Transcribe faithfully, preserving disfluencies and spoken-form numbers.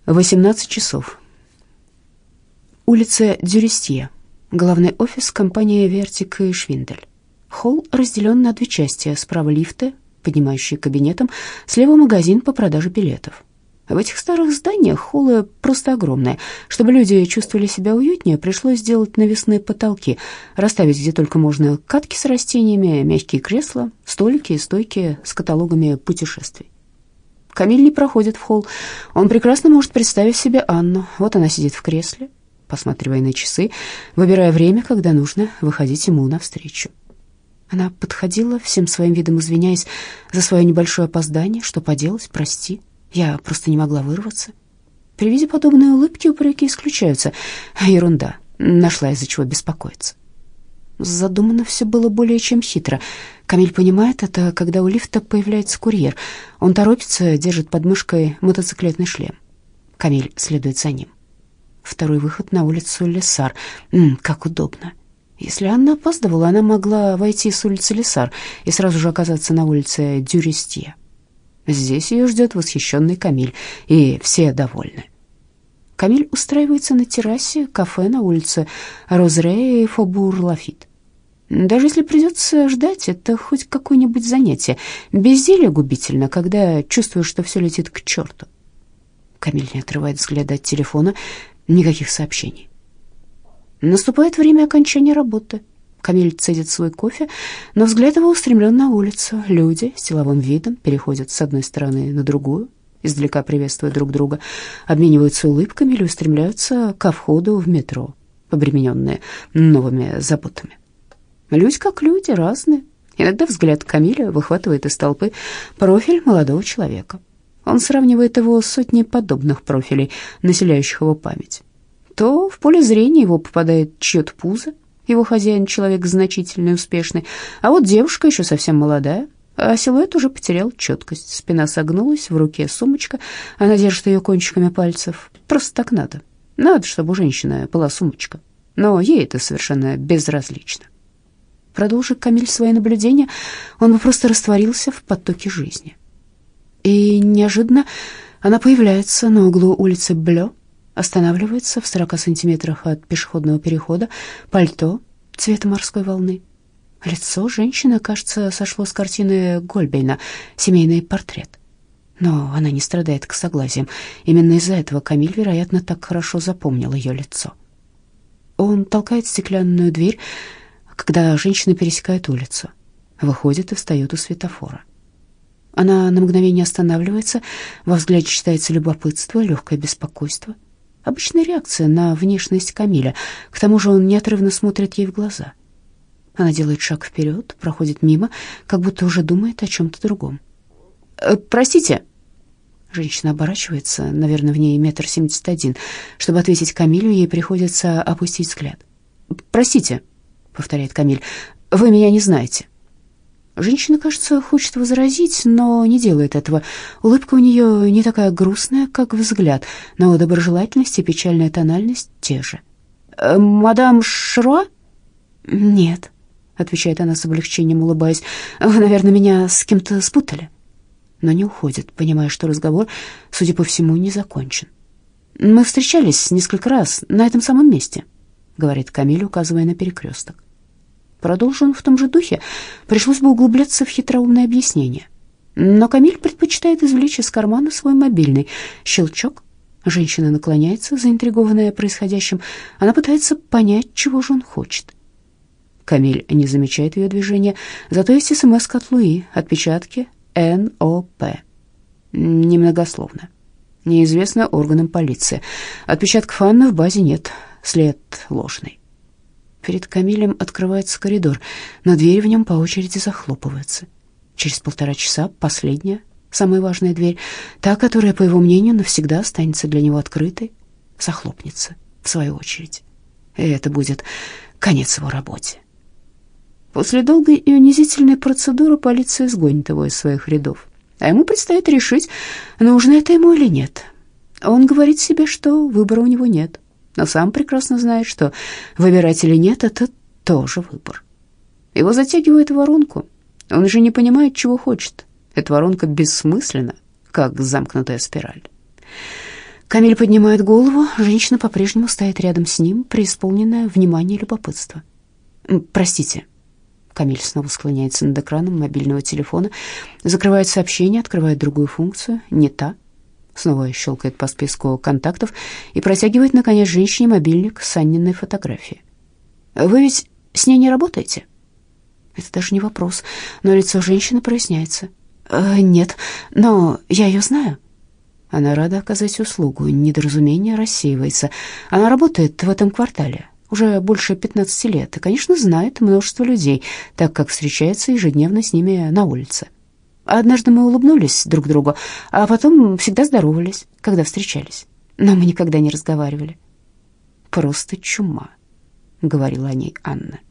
восемнадцать часов. Улица Дюрестье. Главный офис компании «Вертик и Швиндель». Холл разделен на две части. Справа лифты, поднимающие к кабинетам, слева магазин по продаже билетов. В этих старых зданиях холлы просто огромные. Чтобы люди чувствовали себя уютнее, пришлось сделать навесные потолки, расставить где только можно катки с растениями, мягкие кресла, столики и стойки с каталогами путешествий. Камиль не проходит в холл. Он прекрасно может представить себе Анну. Вот она сидит в кресле, посматривая на часы, выбирая время, когда нужно выходить ему навстречу. Она подходила, всем своим видом извиняясь за свое небольшое опоздание. Что поделать, прости. Я просто не могла вырваться. При виде подобной улыбки упреки исключаются. Ерунда. Нашла из-за чего беспокоиться. Задумано все было более чем хитро. Камиль понимает это, когда у лифта появляется курьер. Он торопится, держит под мышкой мотоциклетный шлем. Камиль следует за ним. Второй выход на улицу Лессар. М, как удобно. Если Анна опаздывала, она могла войти с улицы Лессар и сразу же оказаться на улице Дюрестье. Здесь ее ждет восхищенный Камиль, и все довольны. Камиль устраивается на террасе кафе на улице Розре и Фобур-Лафит. Даже если придется ждать, это хоть какое-нибудь занятие. Безделье губительно, когда чувствуешь, что все летит к черту. Камиль не отрывает взгляда от телефона, никаких сообщений. Наступает время окончания работы. Камиль цедит свой кофе, но взгляд его устремлен на улицу. Люди с деловым видом переходят с одной стороны на другую, издалека приветствуя друг друга, обмениваются улыбками или устремляются ко входу в метро, обремененные новыми заботами. Люди как люди, разные. Иногда взгляд Камиля выхватывает из толпы профиль молодого человека. Он сравнивает его с сотней подобных профилей, населяющих его память. То в поле зрения его попадает чье-то пузо, его хозяин человек значительный и успешный, а вот девушка еще совсем молодая, а силуэт уже потерял четкость. Спина согнулась, в руке сумочка, она держит ее кончиками пальцев. Просто так надо. Надо, чтобы у женщины была сумочка. Но ей это совершенно безразлично. Продолжив Камиль свои наблюдения, он бы просто растворился в потоке жизни. И неожиданно она появляется на углу улицы Блё, останавливается в сорока сантиметрах от пешеходного перехода, пальто цвета морской волны. Лицо женщины, кажется, сошло с картины Гольбейна «Семейный портрет». Но она не страдает косоглазием. Именно из-за этого Камиль, вероятно, так хорошо запомнил ее лицо. Он толкает стеклянную дверь, когда женщина пересекает улицу, выходит и встает у светофора. Она на мгновение останавливается, во взгляде читается любопытство, легкое беспокойство. Обычная реакция на внешность Камиля. К тому же он неотрывно смотрит ей в глаза. Она делает шаг вперед, проходит мимо, как будто уже думает о чем-то другом. «Э, «Простите». Женщина оборачивается, наверное, в ней метр семьдесят один. Чтобы ответить Камилю, ей приходится опустить взгляд. «Простите», — повторяет Камиль, — «вы меня не знаете». Женщина, кажется, хочет возразить, но не делает этого. Улыбка у нее не такая грустная, как взгляд, но доброжелательность и печальная тональность те же. «Э, «Мадам Шруа?» «Нет», — отвечает она с облегчением, улыбаясь. «Вы, наверное, меня с кем-то спутали». Но не уходит, понимая, что разговор, судя по всему, не закончен. «Мы встречались несколько раз на этом самом месте», — говорит Камиль, указывая на перекресток. Продолжим в том же духе, пришлось бы углубляться в хитроумное объяснение. Но Камиль предпочитает извлечь из кармана свой мобильный. Щелчок. Женщина наклоняется, заинтригованная происходящим. Она пытается понять, чего же он хочет. Камиль не замечает ее движения, зато есть смс от Луи, отпечатки эн о пэ. Немногословно. Неизвестно органам полиции. Отпечатков Анны в базе нет, след ложный. Перед Камилем открывается коридор, но двери в нем по очереди захлопываются. Через полтора часа последняя, самая важная дверь, та, которая, по его мнению, навсегда останется для него открытой, захлопнется в свою очередь. И это будет конец его работе. После долгой и унизительной процедуры полиция изгонит его из своих рядов, а ему предстоит решить, нужно это ему или нет. Он говорит себе, что выбора у него нет, но сам прекрасно знает, что выбирать или нет — это тоже выбор. Его затягивает в воронку. Он же не понимает, чего хочет. Эта воронка бессмысленна, как замкнутая спираль. Камиль поднимает голову. Женщина по-прежнему стоит рядом с ним, преисполненная внимания и любопытства. «Простите». Камиль снова склоняется над экраном мобильного телефона, закрывает сообщение, открывает другую функцию, не та. Снова щелкает по списку контактов и протягивает, наконец, женщине мобильник с Анниной фотографией. «Вы ведь с ней не работаете?» Это даже не вопрос, но лицо женщины проясняется. «Э, «Нет, но я ее знаю». Она рада оказать услугу, недоразумение рассеивается. Она работает в этом квартале уже больше пятнадцати лет и, конечно, знает множество людей, так как встречается ежедневно с ними на улице. Однажды мы улыбнулись друг другу, а потом всегда здоровались, когда встречались, но мы никогда не разговаривали. «Просто чума», — говорила о ней Анна.